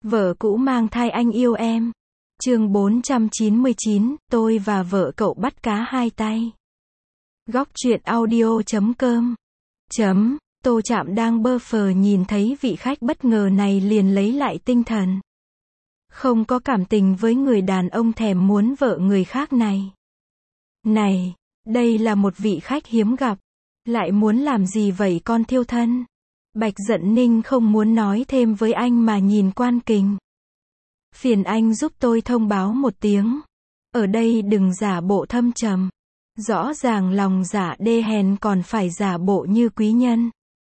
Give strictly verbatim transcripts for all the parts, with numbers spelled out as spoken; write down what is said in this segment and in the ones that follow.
Vợ cũ mang thai anh yêu em. Chương bốn trăm chín mươi chín, tôi và vợ cậu bắt cá hai tay. Góc truyện audio chấm com. Chấm, Tô Trạm đang bơ phờ nhìn thấy vị khách bất ngờ này liền lấy lại tinh thần. Không có cảm tình với người đàn ông thèm muốn vợ người khác này. Này, đây là một vị khách hiếm gặp. Lại muốn làm gì vậy con thiêu thân? Bạch Dận Ninh không muốn nói thêm với anh mà nhìn Quan Kình. Phiền anh giúp tôi thông báo một tiếng. Ở đây đừng giả bộ thâm trầm. Rõ ràng lòng dạ đê hèn còn phải giả bộ như quý nhân.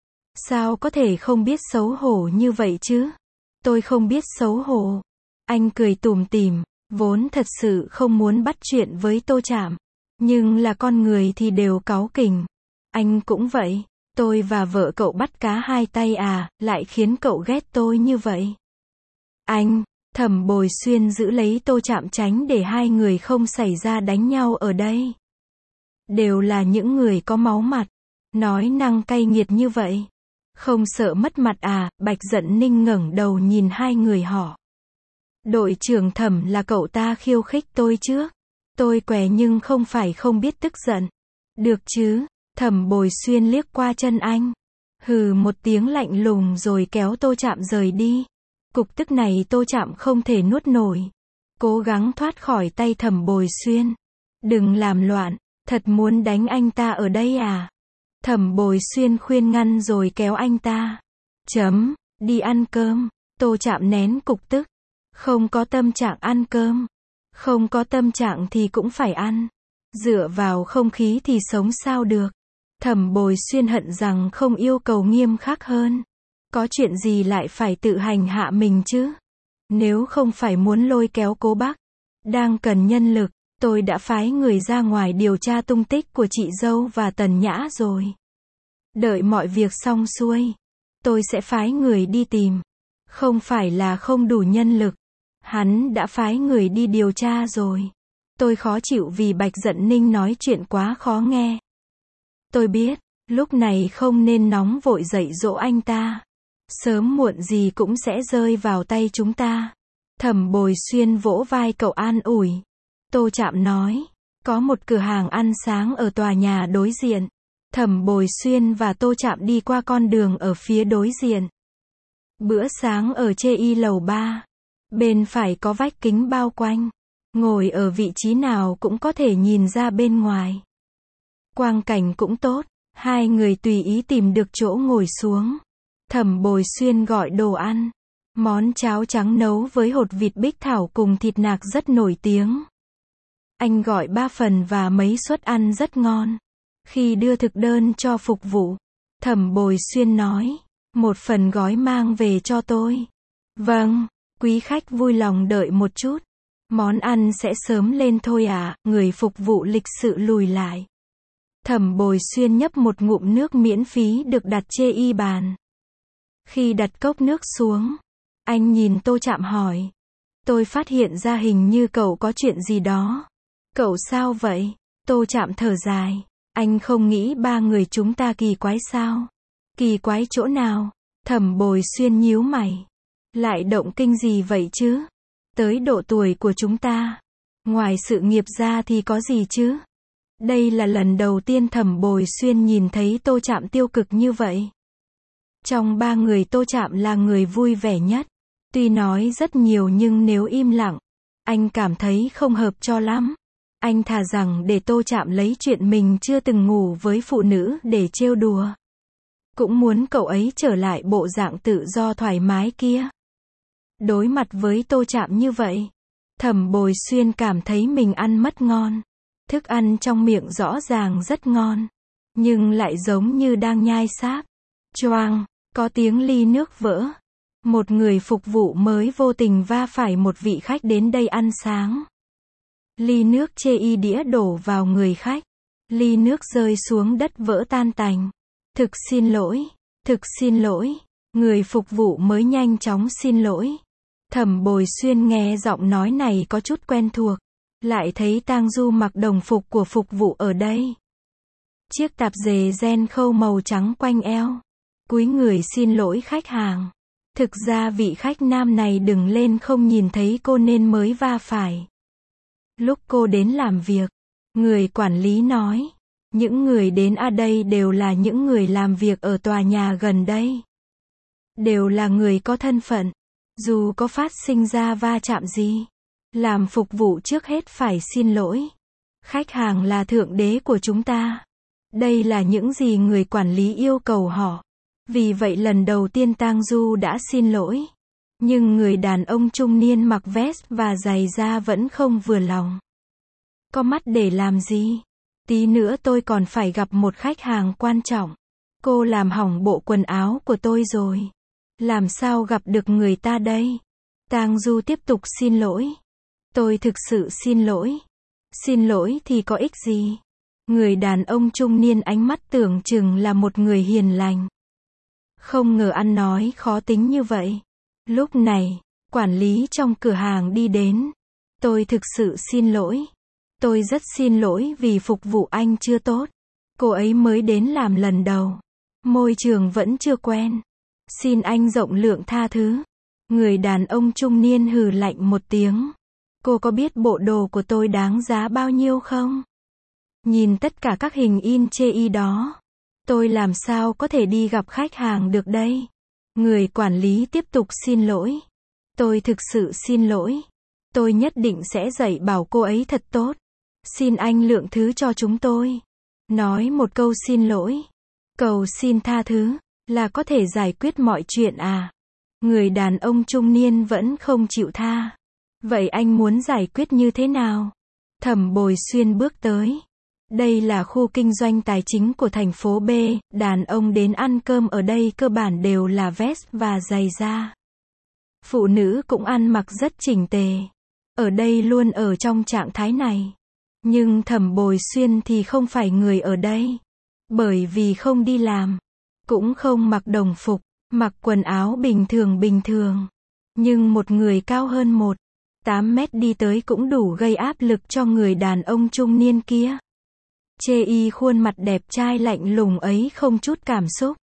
Sao có thể không biết xấu hổ như vậy chứ? Tôi không biết xấu hổ. Anh cười tủm tỉm, vốn thật sự không muốn bắt chuyện với Tô Trạm. Nhưng là con người thì đều cáu kỉnh. Anh cũng vậy. Tôi và vợ cậu bắt cá hai tay à, lại khiến cậu ghét tôi như vậy. Anh, Thẩm Bồi Xuyên giữ lấy Tô Trạm tránh để hai người không xảy ra đánh nhau ở đây. Đều là những người có máu mặt. Nói năng cay nghiệt như vậy. Không sợ mất mặt à? Bạch Dận Ninh ngẩng đầu nhìn hai người họ. Đội trưởng Thẩm là cậu ta khiêu khích tôi trước. Tôi què nhưng không phải không biết tức giận. Được chứ? Thẩm Bồi Xuyên liếc qua chân anh. Hừ một tiếng lạnh lùng rồi kéo Tô Trạm rời đi. Cục tức này Tô Trạm không thể nuốt nổi. Cố gắng thoát khỏi tay Thẩm Bồi Xuyên. Đừng làm loạn, thật muốn đánh anh ta ở đây à? Thẩm Bồi Xuyên khuyên ngăn rồi kéo anh ta. Chấm, đi ăn cơm. Tô Trạm nén cục tức. Không có tâm trạng ăn cơm. Không có tâm trạng thì cũng phải ăn. Dựa vào không khí thì sống sao được. Thẩm Bồi Xuyên hận rằng không yêu cầu nghiêm khắc hơn. Có chuyện gì lại phải tự hành hạ mình chứ? Nếu không phải muốn lôi kéo Cố Bắc, đang cần nhân lực, tôi đã phái người ra ngoài điều tra tung tích của chị dâu và Tần Nhã rồi. Đợi mọi việc xong xuôi, tôi sẽ phái người đi tìm. Không phải là không đủ nhân lực. Hắn đã phái người đi điều tra rồi. Tôi khó chịu vì Bạch Dận Ninh nói chuyện quá khó nghe. Tôi biết, lúc này không nên nóng vội dạy dỗ anh ta. Sớm muộn gì cũng sẽ rơi vào tay chúng ta. Thẩm Bồi Xuyên vỗ vai cậu an ủi. Tô Trạm nói, có một cửa hàng ăn sáng ở tòa nhà đối diện. Thẩm Bồi Xuyên và Tô Trạm đi qua con đường ở phía đối diện. Bữa sáng ở Chê Y lầu ba. Bên phải có vách kính bao quanh. Ngồi ở vị trí nào cũng có thể nhìn ra bên ngoài. Quang cảnh cũng tốt. Hai người tùy ý tìm được chỗ ngồi xuống. Thẩm Bồi Xuyên gọi đồ ăn. Món cháo trắng nấu với hột vịt bích thảo cùng thịt nạc rất nổi tiếng. Anh gọi ba phần và mấy suất ăn rất ngon. Khi đưa thực đơn cho phục vụ, Thẩm Bồi Xuyên nói, một phần gói mang về cho tôi. Vâng, quý khách vui lòng đợi một chút. Món ăn sẽ sớm lên thôi à? Người phục vụ lịch sự lùi lại. Thẩm Bồi Xuyên nhấp một ngụm nước miễn phí được đặt chê y bàn. Khi đặt cốc nước xuống, anh nhìn Tô Trạm hỏi. Tôi phát hiện ra hình như cậu có chuyện gì đó. Cậu sao vậy? Tô Trạm thở dài. Anh không nghĩ ba người chúng ta kỳ quái sao? Kỳ quái chỗ nào? Thẩm Bồi Xuyên nhíu mày. Lại động kinh gì vậy chứ? Tới độ tuổi của chúng ta, ngoài sự nghiệp ra thì có gì chứ? Đây là lần đầu tiên Thẩm Bồi Xuyên nhìn thấy Tô Trạm tiêu cực như vậy. Trong ba người Tô Trạm là người vui vẻ nhất. Tuy nói rất nhiều nhưng nếu im lặng, anh cảm thấy không hợp cho lắm. Anh thà rằng để Tô Trạm lấy chuyện mình chưa từng ngủ với phụ nữ để trêu đùa. Cũng muốn cậu ấy trở lại bộ dạng tự do thoải mái kia. Đối mặt với Tô Trạm như vậy, Thẩm Bồi Xuyên cảm thấy mình ăn mất ngon. Thức ăn trong miệng rõ ràng rất ngon, nhưng lại giống như đang nhai sáp. Choang, có tiếng ly nước vỡ. Một người phục vụ mới vô tình va phải một vị khách đến đây ăn sáng. Ly nước chê y đĩa đổ vào người khách. Ly nước rơi xuống đất vỡ tan tành. Thực xin lỗi, thực xin lỗi. Người phục vụ mới nhanh chóng xin lỗi. Thẩm Bồi Xuyên nghe giọng nói này có chút quen thuộc. Lại thấy Tang Du mặc đồng phục của phục vụ ở đây. Chiếc tạp dề ren khâu màu trắng quanh eo. Cúi người xin lỗi khách hàng. Thực ra vị khách nam này đừng lên không nhìn thấy cô nên mới va phải. Lúc cô đến làm việc, người quản lý nói, những người đến ở đây đều là những người làm việc ở tòa nhà gần đây. Đều là người có thân phận. Dù có phát sinh ra va chạm gì, làm phục vụ trước hết phải xin lỗi. Khách hàng là thượng đế của chúng ta. Đây là những gì người quản lý yêu cầu họ. Vì vậy lần đầu tiên Tang Du đã xin lỗi. Nhưng người đàn ông trung niên mặc vest và giày da vẫn không vừa lòng. Có mắt để làm gì? Tí nữa tôi còn phải gặp một khách hàng quan trọng. Cô làm hỏng bộ quần áo của tôi rồi. Làm sao gặp được người ta đây? Tang Du tiếp tục xin lỗi. Tôi thực sự xin lỗi. Xin lỗi thì có ích gì? Người đàn ông trung niên ánh mắt tưởng chừng là một người hiền lành. Không ngờ ăn nói khó tính như vậy. Lúc này, quản lý trong cửa hàng đi đến. Tôi thực sự xin lỗi. Tôi rất xin lỗi vì phục vụ anh chưa tốt. Cô ấy mới đến làm lần đầu. Môi trường vẫn chưa quen. Xin anh rộng lượng tha thứ. Người đàn ông trung niên hừ lạnh một tiếng. Cô có biết bộ đồ của tôi đáng giá bao nhiêu không? Nhìn tất cả các hình in chê y đó. Tôi làm sao có thể đi gặp khách hàng được đây? Người quản lý tiếp tục xin lỗi. Tôi thực sự xin lỗi. Tôi nhất định sẽ dạy bảo cô ấy thật tốt. Xin anh lượng thứ cho chúng tôi. Nói một câu xin lỗi. Cầu xin tha thứ. Là có thể giải quyết mọi chuyện à? Người đàn ông trung niên vẫn không chịu tha. Vậy anh muốn giải quyết như thế nào? Thẩm Bồi Xuyên bước tới. Đây là khu kinh doanh tài chính của thành phố B, đàn ông đến ăn cơm ở đây cơ bản đều là vest và giày da. Phụ nữ cũng ăn mặc rất chỉnh tề. Ở đây luôn ở trong trạng thái này. Nhưng Thẩm Bồi Xuyên thì không phải người ở đây. Bởi vì không đi làm. Cũng không mặc đồng phục, mặc quần áo bình thường bình thường. Nhưng một người cao hơn một tám mét đi tới cũng đủ gây áp lực cho người đàn ông trung niên kia. Chê y khuôn mặt đẹp trai lạnh lùng ấy không chút cảm xúc.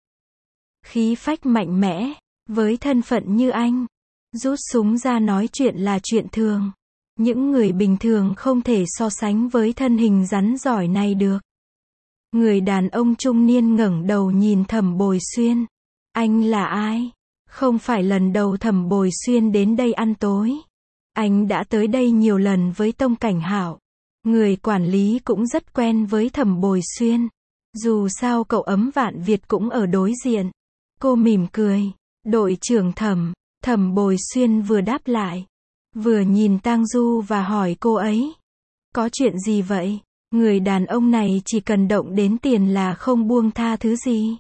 Khí phách mạnh mẽ, với thân phận như anh. Rút súng ra nói chuyện là chuyện thường. Những người bình thường không thể so sánh với thân hình rắn giỏi này được. Người đàn ông trung niên ngẩng đầu nhìn Thẩm Bồi Xuyên. Anh là ai? Không phải lần đầu Thẩm Bồi Xuyên đến đây ăn tối. Anh đã tới đây nhiều lần với Tông Cảnh Hạo. Người quản lý cũng rất quen với Thẩm Bồi Xuyên. Dù sao cậu Ấm Vạn Việt cũng ở đối diện. Cô mỉm cười. Đội trưởng Thẩm. Thẩm Bồi Xuyên vừa đáp lại. Vừa nhìn Tang Du và hỏi cô ấy. Có chuyện gì vậy? Người đàn ông này chỉ cần động đến tiền là không buông tha thứ gì.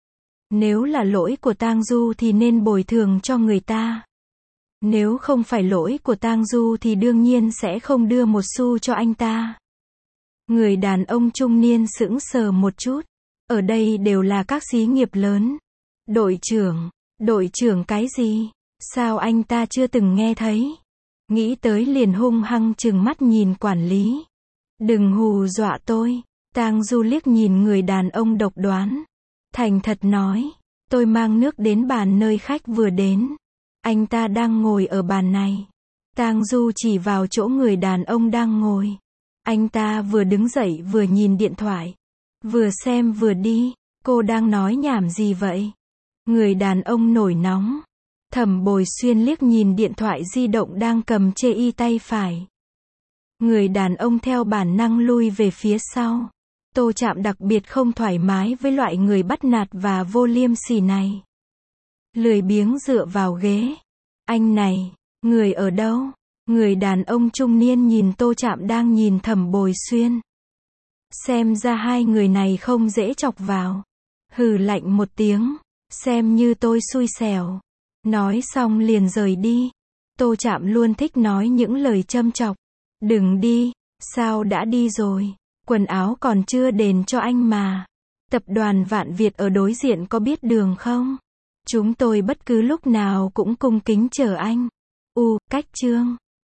Nếu là lỗi của Tang Du thì nên bồi thường cho người ta. Nếu không phải lỗi của Tang Du thì đương nhiên sẽ không đưa một xu cho anh ta. Người đàn ông trung niên sững sờ một chút. Ở đây đều là các xí nghiệp lớn. Đội trưởng, đội trưởng cái gì? Sao anh ta chưa từng nghe thấy? Nghĩ tới liền hung hăng trừng mắt nhìn quản lý. Đừng hù dọa tôi. Tang Du liếc nhìn người đàn ông độc đoán. Thành thật nói. Tôi mang nước đến bàn nơi khách vừa đến. Anh ta đang ngồi ở bàn này. Tang Du chỉ vào chỗ người đàn ông đang ngồi. Anh ta vừa đứng dậy vừa nhìn điện thoại. Vừa xem vừa đi. Cô đang nói nhảm gì vậy? Người đàn ông nổi nóng. Thẩm Bồi Xuyên liếc nhìn điện thoại di động đang cầm chê y tay phải. Người đàn ông theo bản năng lui về phía sau. Tô Trạm đặc biệt không thoải mái với loại người bắt nạt và vô liêm sỉ này. Lười biếng dựa vào ghế. Anh này, người ở đâu? Người đàn ông trung niên nhìn Tô Trạm đang nhìn Thẩm Bồi Xuyên. Xem ra hai người này không dễ chọc vào. Hừ lạnh một tiếng. Xem như tôi xui xẻo. Nói xong liền rời đi. Tô Trạm luôn thích nói những lời châm chọc. Đừng đi. Sao đã đi rồi? Quần áo còn chưa đền cho anh mà. Tập đoàn Vạn Việt ở đối diện có biết đường không? Chúng tôi bất cứ lúc nào cũng cung kính chờ anh. U, cách chương.